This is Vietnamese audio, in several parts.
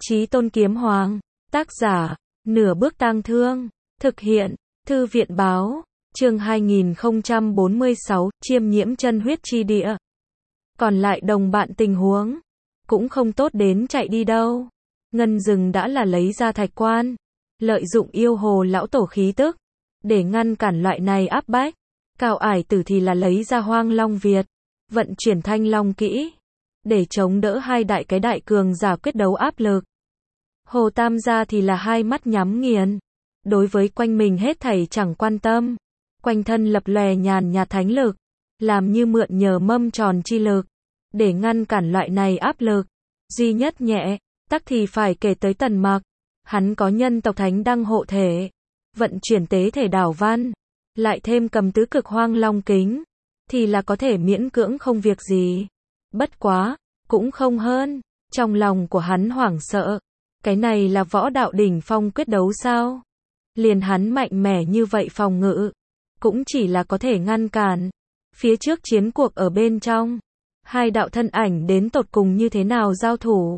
Chí Tôn Kiếm Hoàng, tác giả, Nửa Bước Tang Thương, thực hiện, Thư viện Báo, chương 2046, chiêm nhiễm chân huyết chi địa. Còn lại đồng bạn tình huống, cũng không tốt đến chạy đi đâu. Ngân Dừng đã là lấy ra thạch quan, lợi dụng yêu hồ lão tổ khí tức, để ngăn cản loại này áp bách. Cao Ải Tử thì là lấy ra Hoang Long Việt, vận chuyển Thanh Long kỹ, để chống đỡ hai cái đại cường giả quyết đấu áp lực. Hồ Tam gia thì là hai mắt nhắm nghiền, đối với quanh mình hết thảy chẳng quan tâm, quanh thân lập lòe nhàn nhạt thánh lực, làm như mượn nhờ mâm tròn chi lực, để ngăn cản loại này áp lực. Duy nhất nhẹ, tắc thì phải kể tới Tần Mặc, hắn có nhân tộc thánh đăng hộ thể, vận chuyển tế thể đảo văn, lại thêm cầm tứ cực hoang long kính, thì là có thể miễn cưỡng không việc gì. Bất quá, cũng không hơn, trong lòng của hắn hoảng sợ, cái này là võ đạo đỉnh phong quyết đấu sao? Liền hắn mạnh mẽ như vậy phòng ngự, cũng chỉ là có thể ngăn cản. Phía trước chiến cuộc ở bên trong, hai đạo thân ảnh đến tột cùng như thế nào giao thủ.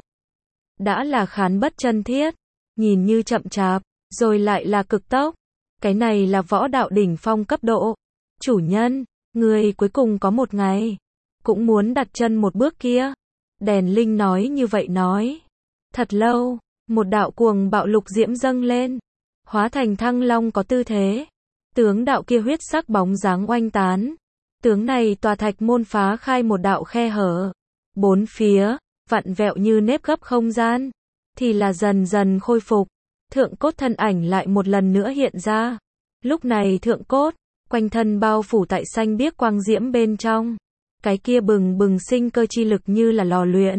Đã là khán bất chân thiết, nhìn như chậm chạp, rồi lại là cực tốc. Cái này là võ đạo đỉnh phong cấp độ. Chủ nhân, người cuối cùng có một ngày, cũng muốn đặt chân một bước kia. Đèn Linh nói như vậy nói. Thật lâu, một đạo cuồng bạo lục diễm dâng lên, hóa thành thăng long có tư thế. Tướng đạo kia huyết sắc bóng dáng oanh tán. Tướng này tòa thạch môn phá khai một đạo khe hở. Bốn phía, vặn vẹo như nếp gấp không gian, thì là dần dần khôi phục. Thượng cốt thân ảnh lại một lần nữa hiện ra. Lúc này thượng cốt, quanh thân bao phủ tại xanh biếc quang diễm bên trong. Cái kia bừng bừng sinh cơ chi lực như là lò luyện,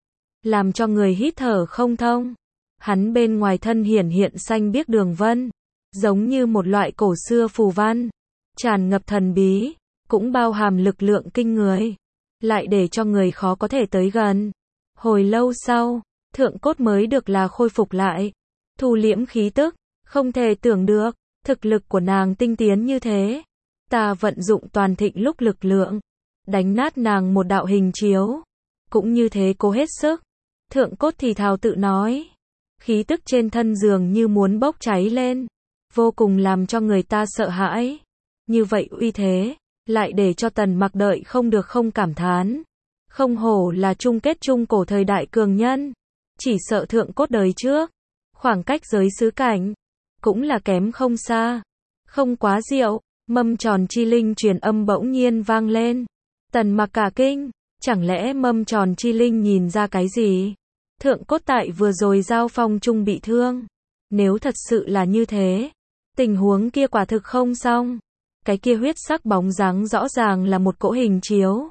làm cho người hít thở không thông. Hắn bên ngoài thân hiển hiện xanh biếc đường vân, giống như một loại cổ xưa phù văn, tràn ngập thần bí, cũng bao hàm lực lượng kinh người, lại để cho người khó có thể tới gần. Hồi lâu sau, thượng cốt mới được là khôi phục lại, thu liễm khí tức, không thể tưởng được, thực lực của nàng tinh tiến như thế. Ta vận dụng toàn thịnh lúc lực lượng, đánh nát nàng một đạo hình chiếu, cũng như thế cố hết sức. Thượng cốt thì thào tự nói, khí tức trên thân dường như muốn bốc cháy lên, vô cùng làm cho người ta sợ hãi. Như vậy uy thế, lại để cho Tần Mặc đợi không được không cảm thán. Không hổ là chung kết trung cổ thời đại cường nhân, chỉ sợ thượng cốt đời trước, khoảng cách giới xứ cảnh, cũng là kém không xa. Không quá diệu, mâm tròn chi linh truyền âm bỗng nhiên vang lên. Tần Mặc cả kinh, chẳng lẽ mâm tròn chi linh nhìn ra cái gì? Thượng cốt tại vừa rồi giao phong chung bị thương. Nếu thật sự là như thế, tình huống kia quả thực không xong. Cái kia huyết sắc bóng dáng rõ ràng là một cỗ hình chiếu.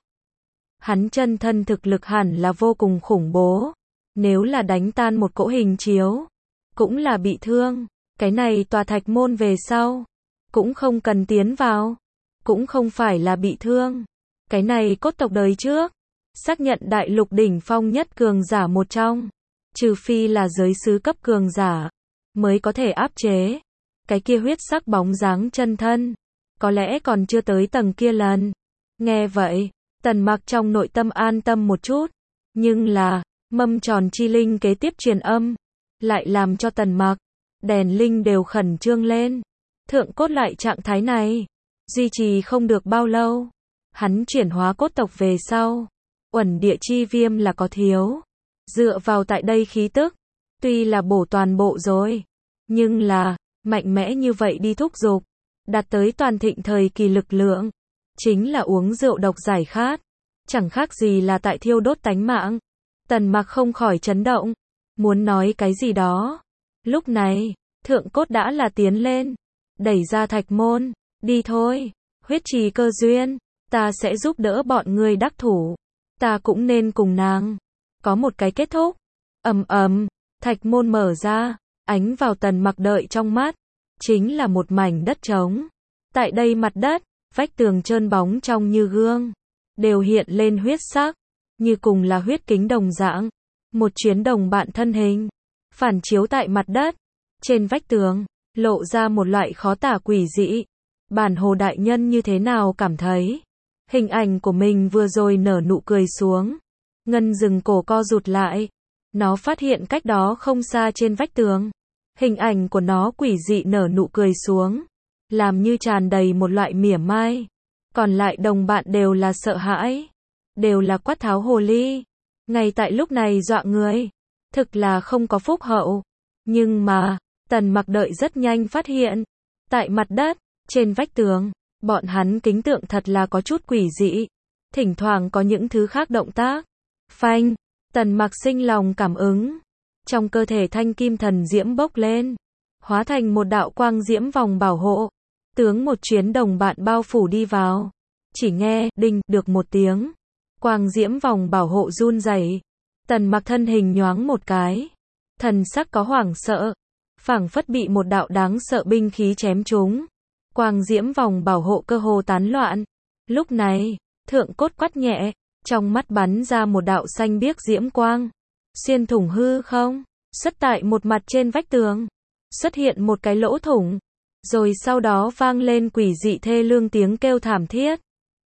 Hắn chân thân thực lực hẳn là vô cùng khủng bố. Nếu là đánh tan một cỗ hình chiếu, cũng là bị thương. Cái này tòa thạch môn về sau, cũng không cần tiến vào, cũng không phải là bị thương. Cái này cốt tộc đời trước, xác nhận đại lục đỉnh phong nhất cường giả một trong, trừ phi là giới sứ cấp cường giả, mới có thể áp chế. Cái kia huyết sắc bóng dáng chân thân, có lẽ còn chưa tới tầng kia lần. Nghe vậy, Tần Mặc trong nội tâm an tâm một chút, nhưng là, mâm tròn chi linh kế tiếp truyền âm, lại làm cho Tần Mặc, đèn linh đều khẩn trương lên. Thượng cốt lại trạng thái này, duy trì không được bao lâu. Hắn chuyển hóa cốt tộc về sau, uẩn địa chi viêm là có thiếu. Dựa vào tại đây khí tức, tuy là bổ toàn bộ rồi, nhưng là, mạnh mẽ như vậy đi thúc giục, đạt tới toàn thịnh thời kỳ lực lượng, chính là uống rượu độc giải khát, chẳng khác gì là tại thiêu đốt tánh mạng. Tần Mặc không khỏi chấn động, muốn nói cái gì đó. Lúc này, thượng cốt đã là tiến lên, đẩy ra thạch môn, đi thôi, huyết trì cơ duyên, ta sẽ giúp đỡ bọn ngươi đắc thủ, ta cũng nên cùng nàng có một cái kết thúc. Ầm ầm, thạch môn mở ra, ánh vào Tần Mặc đợi trong mắt, chính là một mảnh đất trống. Tại đây mặt đất, vách tường trơn bóng trong như gương, đều hiện lên huyết sắc, như cùng là huyết kính đồng dạng. Một chuyến đồng bạn thân hình, phản chiếu tại mặt đất, trên vách tường, lộ ra một loại khó tả quỷ dị. Bản Hồ đại nhân như thế nào cảm thấy? Hình ảnh của mình vừa rồi nở nụ cười xuống. Ngân Dừng cổ co rụt lại, Nó phát hiện cách đó không xa trên vách tường. Hình ảnh của nó quỷ dị nở nụ cười xuống. Làm như tràn đầy một loại mỉa mai. Còn lại đồng bạn đều là sợ hãi. Đều là quát tháo hồ ly. Ngay tại lúc này dọa người. Thực là không có phúc hậu. Nhưng mà, Tần Mặc đợi rất nhanh phát hiện. Tại mặt đất, trên vách tường, bọn hắn kính tượng thật là có chút quỷ dị. Thỉnh thoảng có những thứ khác động tác. Phanh, Tần Mặc sinh lòng cảm ứng. Trong cơ thể thanh kim thần diễm bốc lên. Hóa thành một đạo quang diễm vòng bảo hộ. Tướng một chuyến đồng bạn bao phủ đi vào. Chỉ nghe, đinh, được một tiếng. Quang diễm vòng bảo hộ run rẩy. Tần Mặc thân hình nhoáng một cái. Thần sắc có hoảng sợ. Phảng phất bị một đạo đáng sợ binh khí chém trúng. Quang diễm vòng bảo hộ cơ hồ tán loạn. Lúc này, thượng cốt quát nhẹ. Trong mắt bắn ra một đạo xanh biếc diễm quang. Xuyên thủng hư không. Xuất tại một mặt trên vách tường. Xuất hiện một cái lỗ thủng. Rồi sau đó vang lên quỷ dị thê lương tiếng kêu thảm thiết.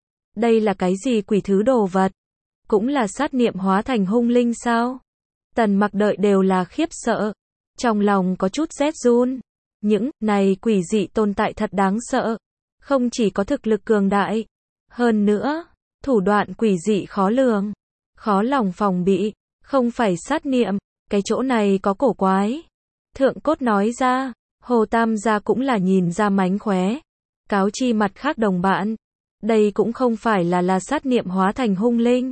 Đây là cái gì quỷ thứ đồ vật? Cũng là sát niệm hóa thành hung linh sao? Tần Mặc đợi đều là khiếp sợ. Trong lòng có chút rét run. Những này quỷ dị tồn tại thật đáng sợ. Không chỉ có thực lực cường đại. Hơn nữa, thủ đoạn quỷ dị khó lường. Khó lòng phòng bị. Không phải sát niệm. Cái chỗ này có cổ quái. Thượng cốt nói ra. Hồ Tam gia cũng là nhìn ra mánh khóe. Cáo chi mặt khác đồng bạn. Đây cũng không phải là sát niệm hóa thành hung linh.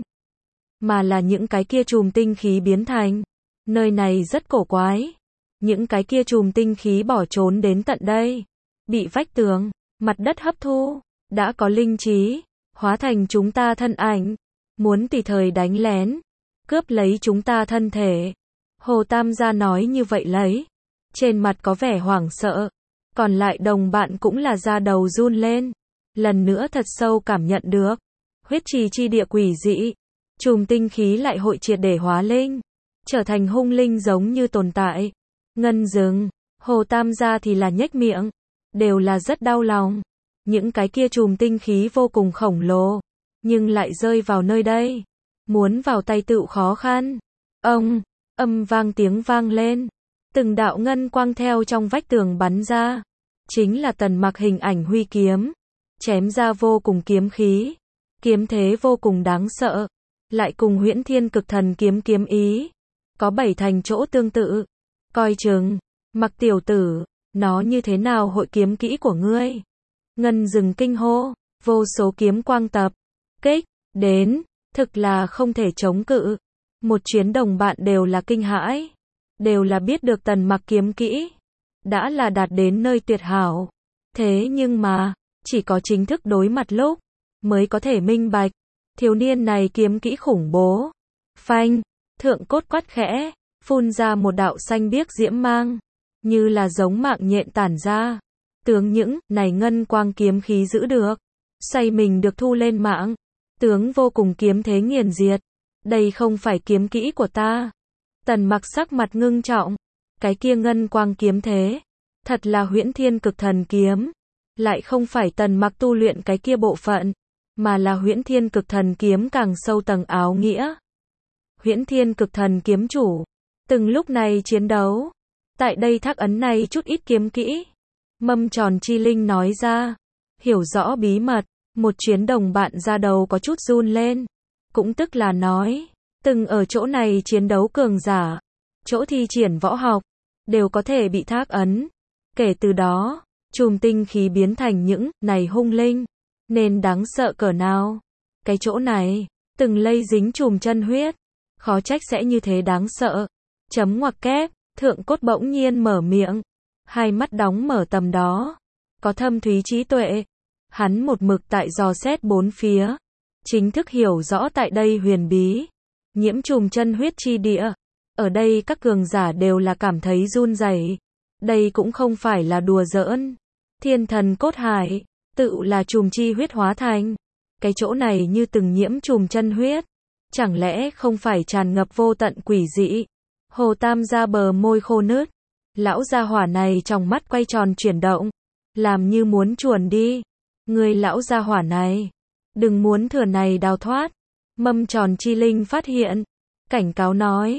Mà là những cái kia chùm tinh khí biến thành. Nơi này rất cổ quái. Những cái kia chùm tinh khí bỏ trốn đến tận đây. Bị vách tường, mặt đất hấp thu. Đã có linh trí. Hóa thành chúng ta thân ảnh. Muốn tùy thời đánh lén. Cướp lấy chúng ta thân thể. Hồ Tam gia nói như vậy lấy. Trên mặt có vẻ hoảng sợ. Còn lại đồng bạn cũng là da đầu run lên. Lần nữa thật sâu cảm nhận được. Huyết trì chi địa quỷ dị. Chùm tinh khí lại hội triệt để hóa linh. Trở thành hung linh giống như tồn tại. Ngân dừng. Hồ Tam gia thì là nhếch miệng. Đều là rất đau lòng. Những cái kia chùm tinh khí vô cùng khổng lồ. Nhưng lại rơi vào nơi đây. Muốn vào tay tựu khó khăn. Ông, âm vang tiếng vang lên. Từng đạo ngân quang theo trong vách tường bắn ra. Chính là Tần Mặc hình ảnh huy kiếm. Chém ra vô cùng kiếm khí. Kiếm thế vô cùng đáng sợ. Lại cùng Huyễn Thiên Cực Thần kiếm kiếm ý. Có 7 thành chỗ tương tự. Coi chừng, Mặc tiểu tử, nó như thế nào hội kiếm kỹ của ngươi? Ngân dừng kinh hô, vô số kiếm quang tập. Kích, đến, thực là không thể chống cự. Một chuyến đồng bạn đều là kinh hãi. Đều là biết được Tần Mặc kiếm kỹ. Đã là đạt đến nơi tuyệt hảo. Thế nhưng mà, chỉ có chính thức đối mặt lúc, mới có thể minh bạch. Thiếu niên này kiếm kỹ khủng bố. Phanh, thượng cốt quát khẽ, phun ra một đạo xanh biếc diễm mang. Như là giống mạng nhện tản ra. Tướng những này ngân quang kiếm khí giữ được. Xoay mình được thu lên mạng. Tướng vô cùng kiếm thế nghiền diệt. Đây không phải kiếm kỹ của ta. Tần Mặc sắc mặt ngưng trọng. Cái kia ngân quang kiếm thế. Thật là Huyễn Thiên Cực Thần kiếm. Lại không phải Tần Mặc tu luyện cái kia bộ phận. Mà là Huyễn Thiên Cực Thần kiếm càng sâu tầng áo nghĩa. Huyễn Thiên Cực Thần kiếm chủ. Từng lúc này chiến đấu. Tại đây thác ấn này chút ít kiếm kỹ. Mâm tròn chi linh nói ra. Hiểu rõ bí mật. Một chuyến đồng bạn ra đầu có chút run lên. Cũng tức là nói. Từng ở chỗ này chiến đấu cường giả. Chỗ thi triển võ học. Đều có thể bị thác ấn. Kể từ đó. Chùm tinh khí biến thành những này hung linh. Nên đáng sợ cỡ nào. Cái chỗ này. Từng lây dính chùm chân huyết. Khó trách sẽ như thế đáng sợ. Chấm ngoặc kép. Thượng cốt bỗng nhiên mở miệng. Hai mắt đóng mở tầm đó. Có thâm thúy trí tuệ. Hắn một mực tại dò xét bốn phía. Chính thức hiểu rõ tại đây huyền bí. Nhiễm chùm chân huyết chi địa. Ở đây các cường giả đều là cảm thấy run rẩy. Đây cũng không phải là đùa giỡn. Thiên thần cốt hải. Tự là chùm chi huyết hóa thành. Cái chỗ này như từng nhiễm chùm chân huyết. Chẳng lẽ không phải tràn ngập vô tận quỷ dị. Hồ Tam gia bờ môi khô nứt. Lão gia hỏa này trong mắt quay tròn chuyển động. Làm như muốn chuồn đi. Người lão gia hỏa này. Đừng muốn thừa này đào thoát. Mâm tròn chi linh phát hiện. Cảnh cáo nói.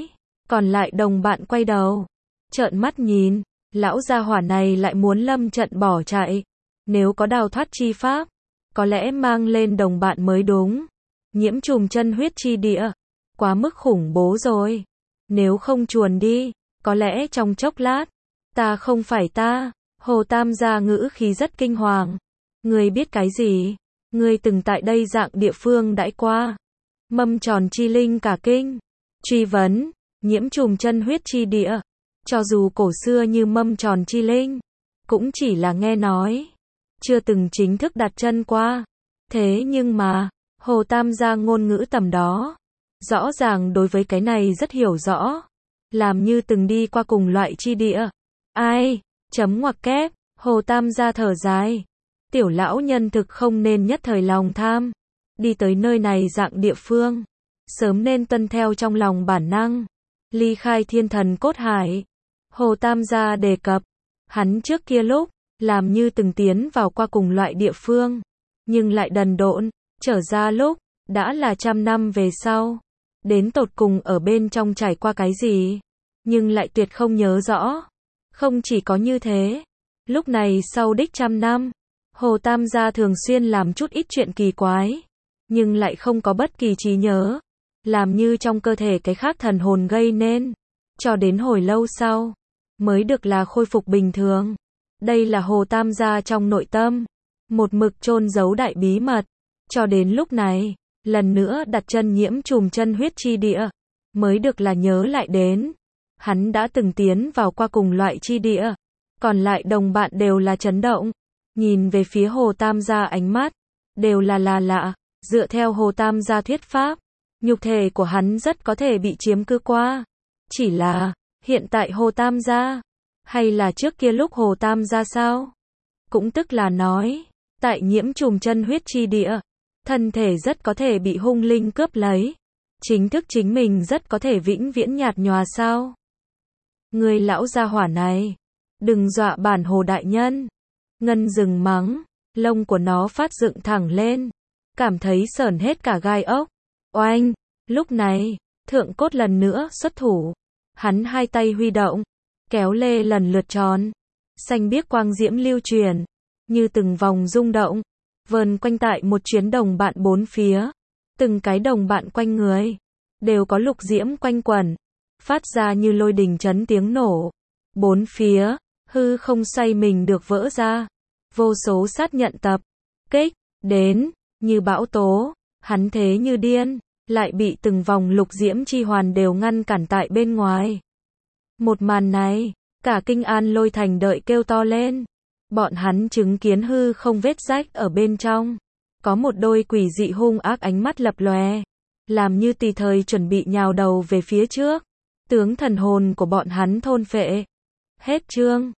Còn lại đồng bạn quay đầu, trợn mắt nhìn, lão gia hỏa này lại muốn lâm trận bỏ chạy. Nếu có đào thoát chi pháp, có lẽ mang lên đồng bạn mới đúng. Nhiễm trùng chân huyết chi địa, quá mức khủng bố rồi. Nếu không chuồn đi, có lẽ trong chốc lát, ta không phải ta. Hồ Tam gia ngữ khí rất kinh hoàng. Ngươi biết cái gì? Ngươi từng tại đây dạng địa phương đãi qua. Mâm tròn chi linh cả kinh. Truy vấn, nhiễm trùng chân huyết chi địa. Cho dù cổ xưa như mâm tròn chi linh, cũng chỉ là nghe nói. Chưa từng chính thức đặt chân qua. Thế nhưng mà, Hồ Tam gia ngôn ngữ tầm đó. Rõ ràng đối với cái này rất hiểu rõ. Làm như từng đi qua cùng loại chi địa. Ai? Chấm ngoặc kép, Hồ Tam gia thở dài. Tiểu lão nhân thực không nên nhất thời lòng tham. Đi tới nơi này dạng địa phương. Sớm nên tuân theo trong lòng bản năng. Ly khai thiên thần cốt hải. Hồ Tam gia đề cập. Hắn trước kia lúc, làm như từng tiến vào qua cùng loại địa phương. Nhưng lại đần độn, trở ra lúc, đã là 100 năm về sau. Đến tột cùng ở bên trong trải qua cái gì. Nhưng lại tuyệt không nhớ rõ. Không chỉ có như thế. Lúc này sau đích 100 năm, Hồ Tam gia thường xuyên làm chút ít chuyện kỳ quái. Nhưng lại không có bất kỳ trí nhớ. Làm như trong cơ thể cái khác thần hồn gây nên. Cho đến hồi lâu sau, mới được là khôi phục bình thường. Đây là Hồ Tam gia trong nội tâm. Một mực chôn giấu đại bí mật. Cho đến lúc này, lần nữa đặt chân nhiễm trùng chân huyết chi địa. Mới được là nhớ lại đến. Hắn đã từng tiến vào qua cùng loại chi địa. Còn lại đồng bạn đều là chấn động. Nhìn về phía Hồ Tam gia ánh mắt. Đều là lạ. Dựa theo Hồ Tam gia thuyết pháp. Nhục thể của hắn rất có thể bị chiếm cứ qua. Chỉ là, hiện tại Hồ Tam gia. Hay là trước kia lúc Hồ Tam gia sao? Cũng tức là nói. Tại nhiễm trùng chân huyết chi địa. Thân thể rất có thể bị hung linh cướp lấy. Chính thức chính mình rất có thể vĩnh viễn nhạt nhòa sao? Người lão gia hỏa này. Đừng dọa bản Hồ đại nhân. Ngân rừng mắng. Lông của nó phát dựng thẳng lên. Cảm thấy sởn hết cả gai ốc. Oanh. Lúc này, thượng cốt lần nữa xuất thủ. Hắn hai tay huy động. Kéo lê lần lượt tròn. Xanh biếc quang diễm lưu truyền. Như từng vòng rung động. Vờn quanh tại một chuyến đồng bạn bốn phía. Từng cái đồng bạn quanh người. Đều có lục diễm quanh quẩn. Phát ra như lôi đình chấn tiếng nổ. Bốn phía, hư không xoay mình được vỡ ra. Vô số sát nhận tập. Kích, đến, như bão tố. Hắn thế như điên. Lại bị từng vòng lục diễm chi hoàn đều ngăn cản tại bên ngoài. Một màn này, cả Kinh An Lôi Thành đợi kêu to lên. Bọn hắn chứng kiến hư không vết rách ở bên trong. Có một đôi quỷ dị hung ác ánh mắt lập lòe. Làm như tùy thời chuẩn bị nhào đầu về phía trước. Tướng thần hồn của bọn hắn thôn phệ. Hết chương.